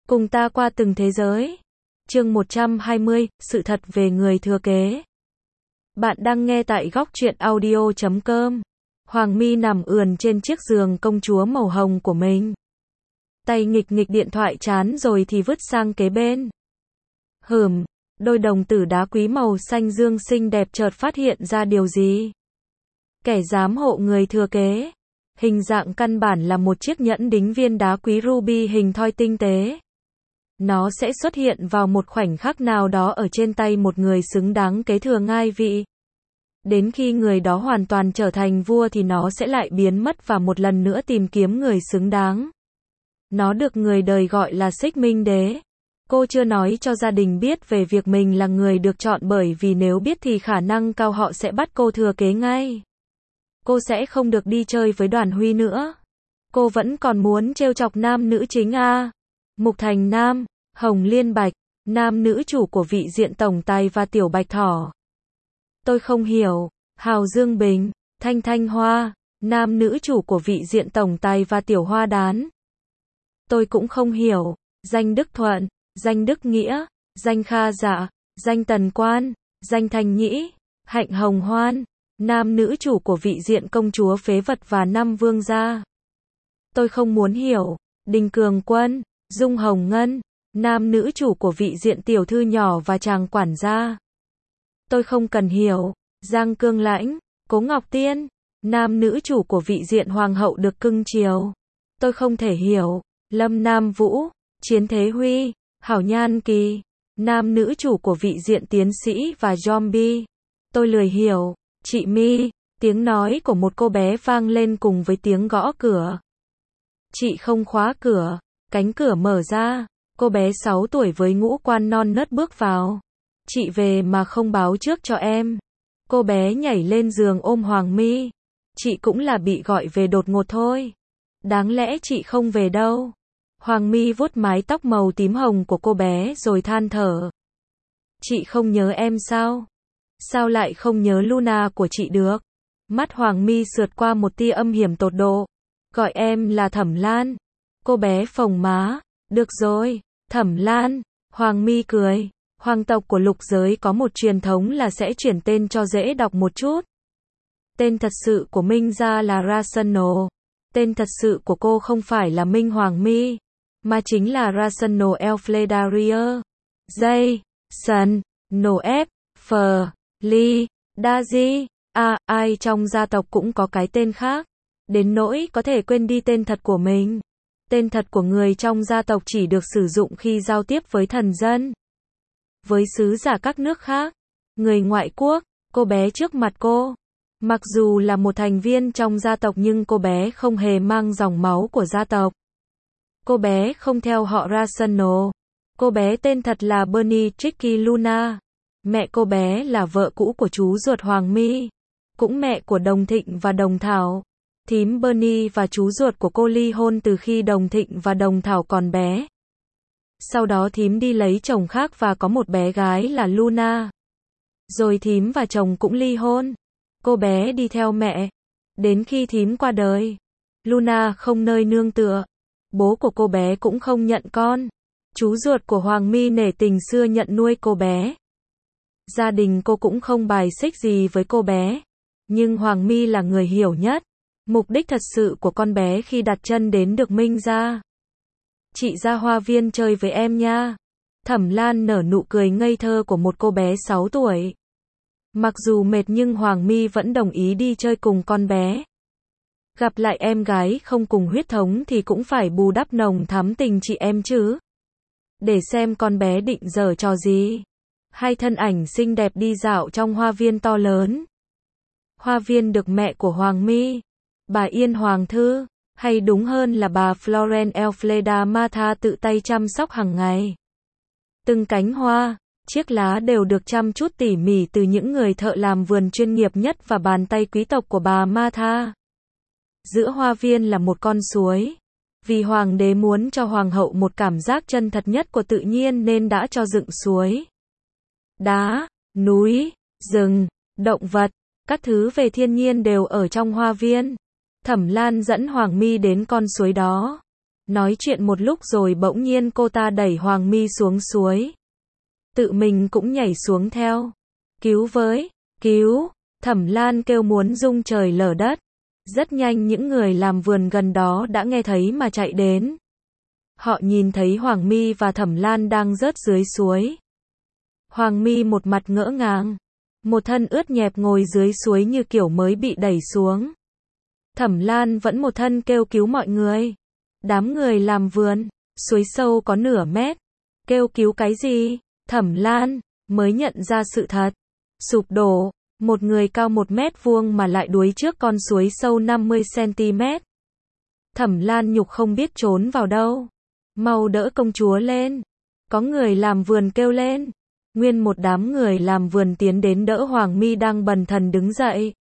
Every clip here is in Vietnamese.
Cùng ta qua từng thế giới. Chương 120, sự thật về người thừa kế. Bạn đang nghe tại góc truyện audio.com. Hoàng My nằm ườn trên chiếc giường công chúa màu hồng của mình. Tay nghịch nghịch điện thoại chán rồi thì vứt sang kế bên. Đôi đồng tử đá quý màu xanh dương xinh đẹp chợt phát hiện ra điều gì. Kẻ giám hộ người thừa kế. Hình dạng căn bản là một chiếc nhẫn đính viên đá quý ruby hình thoi tinh tế. Nó sẽ xuất hiện vào một khoảnh khắc nào đó ở trên tay một người xứng đáng kế thừa ngai vị. Đến khi người đó hoàn toàn trở thành vua thì nó sẽ lại biến mất và một lần nữa tìm kiếm người xứng đáng. Nó được người đời gọi là Xích Minh Đế. Cô chưa nói cho gia đình biết về việc mình là người được chọn bởi vì nếu biết thì khả năng cao họ sẽ bắt cô thừa kế ngay. Cô sẽ không được đi chơi với Đoàn Huy nữa. Cô vẫn còn muốn trêu chọc nam nữ chính à. Mục Thành Nam, Hồng Liên Bạch, nam nữ chủ của Vị Diện Tổng Tài và Tiểu Bạch Thỏ. Tôi không hiểu. Hào Dương Bình, Thanh Thanh Hoa, nam nữ chủ của Vị Diện Tổng Tài và Tiểu Hoa Đán. Tôi cũng không hiểu. Danh Đức Thuận, Danh Đức Nghĩa, Danh Kha Dạ, Danh Tần Quan, Danh Thanh Nhĩ, Hạnh Hồng Hoan, nam nữ chủ của Vị Diện Công Chúa Phế Vật và Năm Vương Gia. Tôi không muốn hiểu. Đinh Cường Quân, Dung Hồng Ngân, nam nữ chủ của Vị Diện Tiểu Thư Nhỏ và Chàng Quản Gia. Tôi không cần hiểu. Giang Cương Lãnh, Cố Ngọc Tiên, nam nữ chủ của Vị Diện Hoàng hậu được cưng chiều. Tôi không thể hiểu. Lâm Nam Vũ, Chiến Thế Huy, Hảo Nhan Kỳ, nam nữ chủ của Vị Diện Tiến Sĩ và Zombie. Tôi lười hiểu. Chị My, tiếng nói của một cô bé vang lên cùng với tiếng gõ cửa. Chị không khóa cửa. Cánh cửa mở ra. Cô bé 6 tuổi với ngũ quan non nớt bước vào. Chị về mà không báo trước cho em. Cô bé nhảy lên giường ôm Hoàng My. Chị cũng là bị gọi về đột ngột thôi. Đáng lẽ chị không về đâu. Hoàng My vuốt mái tóc màu tím hồng của cô bé rồi than thở. Chị không nhớ em sao? Sao lại không nhớ Luna của chị được? Mắt Hoàng My sượt qua một tia âm hiểm tột độ. Gọi em là Thẩm Lan. Cô bé phồng má. Được rồi, Thẩm Lan. Hoàng My cười. Hoàng tộc của lục giới có một truyền thống là sẽ chuyển tên cho dễ đọc một chút. Tên thật sự của Minh Gia là Rational. Tên thật sự của cô không phải là Minh Hoàng My, mà chính là Rational Elfledaria. Jason, Noef, Phờ, Ly, Daji. Ai trong gia tộc cũng có cái tên khác. Đến nỗi có thể quên đi tên thật của mình. Tên thật của người trong gia tộc chỉ được sử dụng khi giao tiếp với thần dân. Với sứ giả các nước khác, người ngoại quốc, cô bé trước mặt cô. Mặc dù là một thành viên trong gia tộc nhưng cô bé không hề mang dòng máu của gia tộc. Cô bé không theo họ Rational. Cô bé tên thật là Bernie Tricky Luna. Mẹ cô bé là vợ cũ của chú ruột Hoàng My, cũng mẹ của Đồng Thịnh và Đồng Thảo. Thím Bernie và chú ruột của cô ly hôn từ khi Đồng Thịnh và Đồng Thảo còn bé. Sau đó thím đi lấy chồng khác và có một bé gái là Luna. Rồi thím và chồng cũng ly hôn. Cô bé đi theo mẹ. Đến khi thím qua đời, Luna không nơi nương tựa. Bố của cô bé cũng không nhận con. Chú ruột của Hoàng My nể tình xưa nhận nuôi cô bé. Gia đình cô cũng không bài xích gì với cô bé. Nhưng Hoàng My là người hiểu nhất mục đích thật sự của con bé khi đặt chân đến được Minh Gia. Chị ra hoa viên chơi với em nha. Thẩm Lan nở nụ cười ngây thơ của một cô bé 6 tuổi. Mặc dù mệt nhưng Hoàng My vẫn đồng ý đi chơi cùng con bé. Gặp lại em gái không cùng huyết thống thì cũng phải bù đắp nồng thắm tình chị em chứ. Để xem con bé định giở trò gì. Hai thân ảnh xinh đẹp đi dạo trong hoa viên to lớn. Hoa viên được mẹ của Hoàng My, bà Yên Hoàng Thư, hay đúng hơn là bà Florence Elfleda Matha tự tay chăm sóc hàng ngày. Từng cánh hoa, chiếc lá đều được chăm chút tỉ mỉ từ những người thợ làm vườn chuyên nghiệp nhất và bàn tay quý tộc của bà Matha. Giữa hoa viên là một con suối. Vì hoàng đế muốn cho hoàng hậu một cảm giác chân thật nhất của tự nhiên nên đã cho dựng suối. Đá, núi, rừng, động vật, các thứ về thiên nhiên đều ở trong hoa viên. Thẩm Lan dẫn Hoàng My đến con suối đó. Nói chuyện một lúc rồi bỗng nhiên cô ta đẩy Hoàng My xuống suối. Tự mình cũng nhảy xuống theo. Cứu với, cứu, Thẩm Lan kêu muốn rung trời lở đất. Rất nhanh những người làm vườn gần đó đã nghe thấy mà chạy đến. Họ nhìn thấy Hoàng My và Thẩm Lan đang rớt dưới suối. Hoàng My một mặt ngỡ ngàng, một thân ướt nhẹp ngồi dưới suối như kiểu mới bị đẩy xuống. Thẩm Lan vẫn một thân kêu cứu mọi người. Đám người làm vườn, suối sâu có nửa mét. Kêu cứu cái gì? Thẩm Lan mới nhận ra sự thật. Sụp đổ, một người cao 1 mét vuông mà lại đuối trước con suối sâu 50 cm. Thẩm Lan nhục không biết trốn vào đâu. Mau đỡ công chúa lên. Có người làm vườn kêu lên. Nguyên một đám người làm vườn tiến đến đỡ Hoàng My đang bần thần đứng dậy.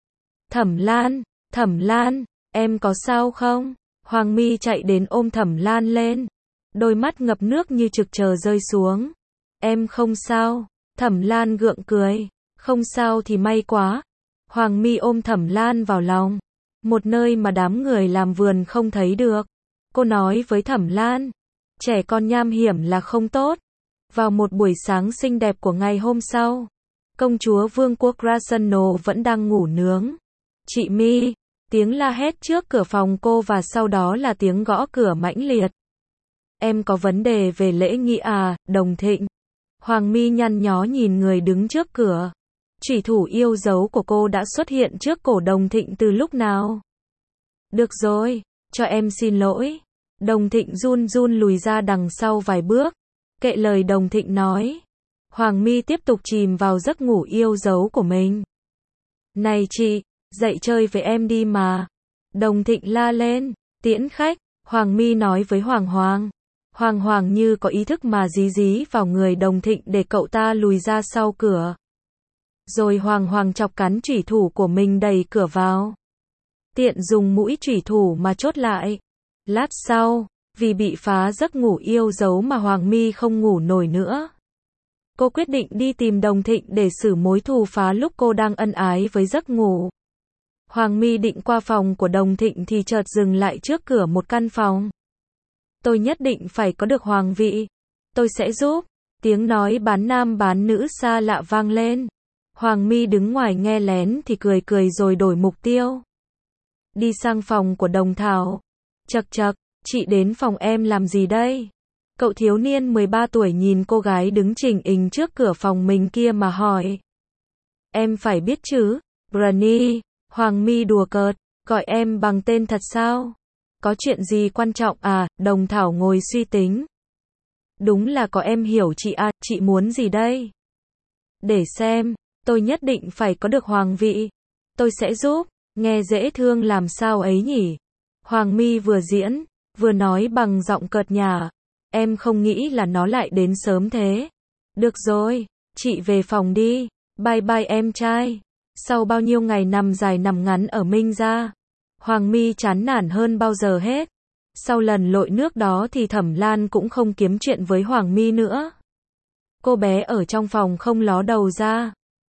Thẩm Lan, em có sao không? Hoàng My chạy đến ôm Thẩm Lan lên. Đôi mắt ngập nước như trực chờ rơi xuống. Em không sao. Thẩm Lan gượng cười. Không sao thì may quá. Hoàng My ôm Thẩm Lan vào lòng. Một nơi mà đám người làm vườn không thấy được. Cô nói với Thẩm Lan. Trẻ con nham hiểm là không tốt. Vào một buổi sáng xinh đẹp của ngày hôm sau, công chúa vương quốc Grasano vẫn đang ngủ nướng. Chị My, tiếng la hét trước cửa phòng cô và sau đó là tiếng gõ cửa mãnh liệt. Em có vấn đề về lễ nghi à, Đồng Thịnh? Hoàng My nhăn nhó nhìn người đứng trước cửa. Chủy thủ yêu dấu của cô đã xuất hiện trước cổ Đồng Thịnh từ lúc nào? Được rồi, cho em xin lỗi. Đồng Thịnh run run lùi ra đằng sau vài bước. Kệ lời Đồng Thịnh nói. Hoàng My tiếp tục chìm vào giấc ngủ yêu dấu của mình. Này chị, dậy chơi với em đi mà. Đồng Thịnh la lên. Tiễn khách, Hoàng My nói với Hoàng Hoàng. Hoàng Hoàng như có ý thức mà dí dí vào người Đồng Thịnh để cậu ta lùi ra sau cửa. Rồi Hoàng Hoàng chọc cắn chủy thủ của mình đẩy cửa vào. Tiện dùng mũi chủy thủ mà chốt lại. Lát sau, vì bị phá giấc ngủ yêu dấu mà Hoàng My không ngủ nổi nữa. Cô quyết định đi tìm Đồng Thịnh để xử mối thù phá lúc cô đang ân ái với giấc ngủ. Hoàng My định qua phòng của Đồng Thịnh thì chợt dừng lại trước cửa một căn phòng. Tôi nhất định phải có được hoàng vị. Tôi sẽ giúp. Tiếng nói bán nam bán nữ xa lạ vang lên. Hoàng My đứng ngoài nghe lén thì cười cười rồi đổi mục tiêu. Đi sang phòng của Đồng Thảo. Chậc chậc, chị đến phòng em làm gì đây? Cậu thiếu niên 13 tuổi nhìn cô gái đứng chỉnh hình trước cửa phòng mình kia mà hỏi. Em phải biết chứ, Granny. Hoàng My đùa cợt, gọi em bằng tên thật sao? Có chuyện gì quan trọng à? Đồng Thảo ngồi suy tính. Đúng là có em hiểu chị à, chị muốn gì đây? Để xem, tôi nhất định phải có được hoàng vị. Tôi sẽ giúp, nghe dễ thương làm sao ấy nhỉ? Hoàng My vừa diễn, vừa nói bằng giọng cợt nhả. Em không nghĩ là nó lại đến sớm thế. Được rồi, chị về phòng đi. Bye bye em trai. Sau bao nhiêu ngày nằm dài nằm ngắn ở Minh Gia, Hoàng My chán nản hơn bao giờ hết. Sau lần lội nước đó thì Thẩm Lan cũng không kiếm chuyện với Hoàng My nữa. Cô bé ở trong phòng không ló đầu ra.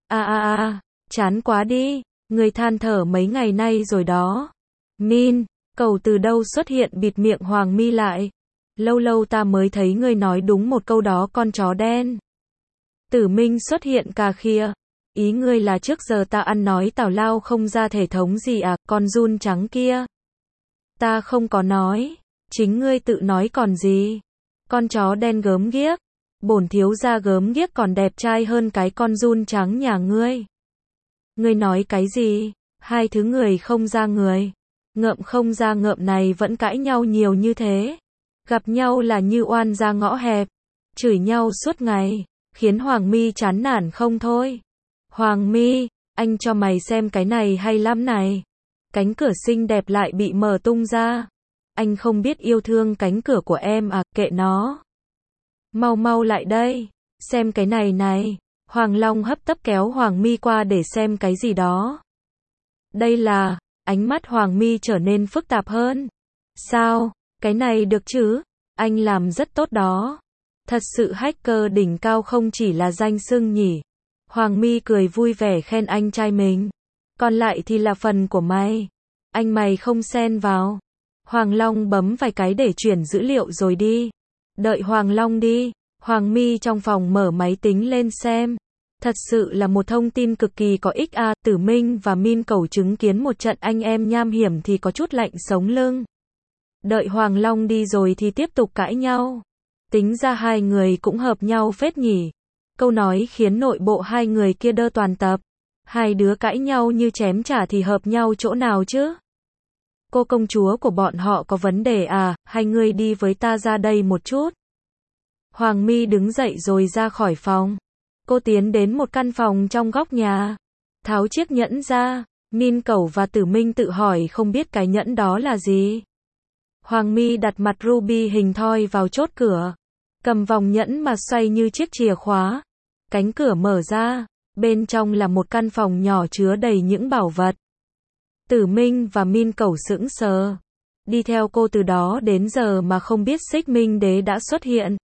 Chán quá đi, người than thở mấy ngày nay rồi đó. Min, cầu từ đâu xuất hiện bịt miệng Hoàng My lại. Lâu lâu ta mới thấy ngươi nói đúng một câu đó con chó đen. Tử Minh xuất hiện cà khịa. Ý ngươi là trước giờ ta ăn nói tào lao không ra thể thống gì à, con giun trắng kia. Ta không có nói, chính ngươi tự nói còn gì. Con chó đen gớm ghiếc, bổn thiếu gia gớm ghiếc còn đẹp trai hơn cái con giun trắng nhà ngươi. Ngươi nói cái gì? Hai thứ người không ra người, ngợm không ra ngợm này vẫn cãi nhau nhiều như thế. Gặp nhau là như oan ra ngõ hẹp, chửi nhau suốt ngày, khiến Hoàng My chán nản không thôi. Hoàng My, anh cho mày xem cái này hay lắm này. Cánh cửa xinh đẹp lại bị mở tung ra. Anh không biết yêu thương cánh cửa của em à, kệ nó. Mau mau lại đây, xem cái này này. Hoàng Long hấp tấp kéo Hoàng My qua để xem cái gì đó. Đây là, ánh mắt Hoàng My trở nên phức tạp hơn. Sao, cái này được chứ? Anh làm rất tốt đó. Thật sự hacker đỉnh cao không chỉ là danh xưng nhỉ. Hoàng My cười vui vẻ khen anh trai mình. Còn lại thì là phần của mày. Anh mày không xen vào. Hoàng Long bấm vài cái để chuyển dữ liệu rồi đi. Đợi Hoàng Long đi, Hoàng My trong phòng mở máy tính lên xem. Thật sự là một thông tin cực kỳ có ích à, Tử Minh và Min Cẩu chứng kiến một trận anh em nham hiểm thì có chút lạnh sống lưng. Đợi Hoàng Long đi rồi thì tiếp tục cãi nhau. Tính ra hai người cũng hợp nhau phết nhỉ. Câu nói khiến nội bộ hai người kia đơ toàn tập. Hai đứa cãi nhau như chém chả thì hợp nhau chỗ nào chứ? Cô công chúa của bọn họ có vấn đề à, hai người đi với ta ra đây một chút. Hoàng My đứng dậy rồi ra khỏi phòng. Cô tiến đến một căn phòng trong góc nhà. Tháo chiếc nhẫn ra, Min Cẩu và Tử Minh tự hỏi không biết cái nhẫn đó là gì. Hoàng My đặt mặt ruby hình thoi vào chốt cửa. Cầm vòng nhẫn mà xoay như chiếc chìa khóa. Cánh cửa mở ra, bên trong là một căn phòng nhỏ chứa đầy những bảo vật. Tử Minh và Min Cẩu sững sờ. Đi theo cô từ đó đến giờ mà không biết Xích Minh Đế đã xuất hiện.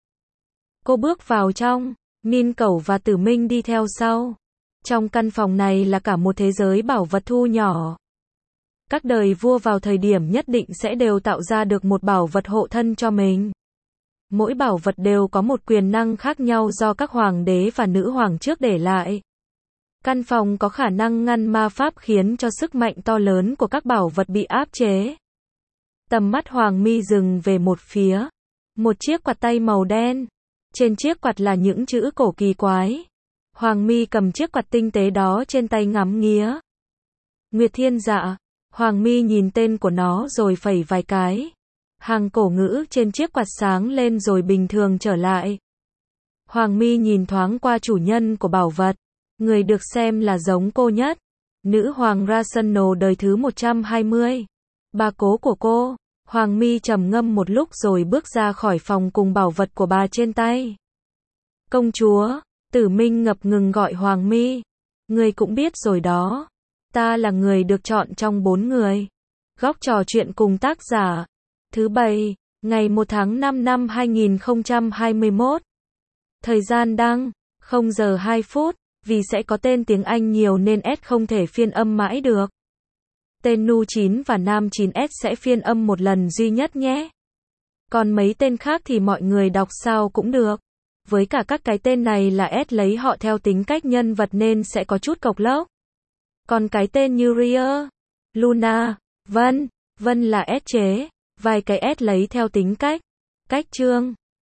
Cô bước vào trong, Min Cẩu và Tử Minh đi theo sau. Trong căn phòng này là cả một thế giới bảo vật thu nhỏ. Các đời vua vào thời điểm nhất định sẽ đều tạo ra được một bảo vật hộ thân cho mình. Mỗi bảo vật đều có một quyền năng khác nhau do các hoàng đế và nữ hoàng trước để lại. Căn phòng có khả năng ngăn ma pháp khiến cho sức mạnh to lớn của các bảo vật bị áp chế. Tầm mắt Hoàng My dừng về một phía. Một chiếc quạt tay màu đen. Trên chiếc quạt là những chữ cổ kỳ quái. Hoàng My cầm chiếc quạt tinh tế đó trên tay ngắm nghía. Nguyệt Thiên Dạ. Hoàng My nhìn tên của nó rồi phẩy vài cái. Hàng cổ ngữ trên chiếc quạt sáng lên rồi bình thường trở lại. Hoàng My nhìn thoáng qua chủ nhân của bảo vật. Người được xem là giống cô nhất. Nữ hoàng Rasenal đời thứ 120. Bà cố của cô. Hoàng My trầm ngâm một lúc rồi bước ra khỏi phòng cùng bảo vật của bà trên tay. Công chúa, Tử Minh ngập ngừng gọi Hoàng My. Người cũng biết rồi đó. Ta là người được chọn trong 4 người. Góc trò chuyện cùng tác giả. Thứ Bảy, ngày 1 tháng 5 năm 2021. Thời gian đăng, 0 giờ 2 phút. Vì sẽ có tên tiếng Anh nhiều nên S không thể phiên âm mãi được. Tên Nu 9 và Nam 9S sẽ phiên âm một lần duy nhất nhé. Còn mấy tên khác thì mọi người đọc sao cũng được. Với cả các cái tên này là S lấy họ theo tính cách nhân vật nên sẽ có chút cộc lốc. Còn cái tên như Ria, Luna, Vân là S chế. Vài cái S lấy theo tính cách chương.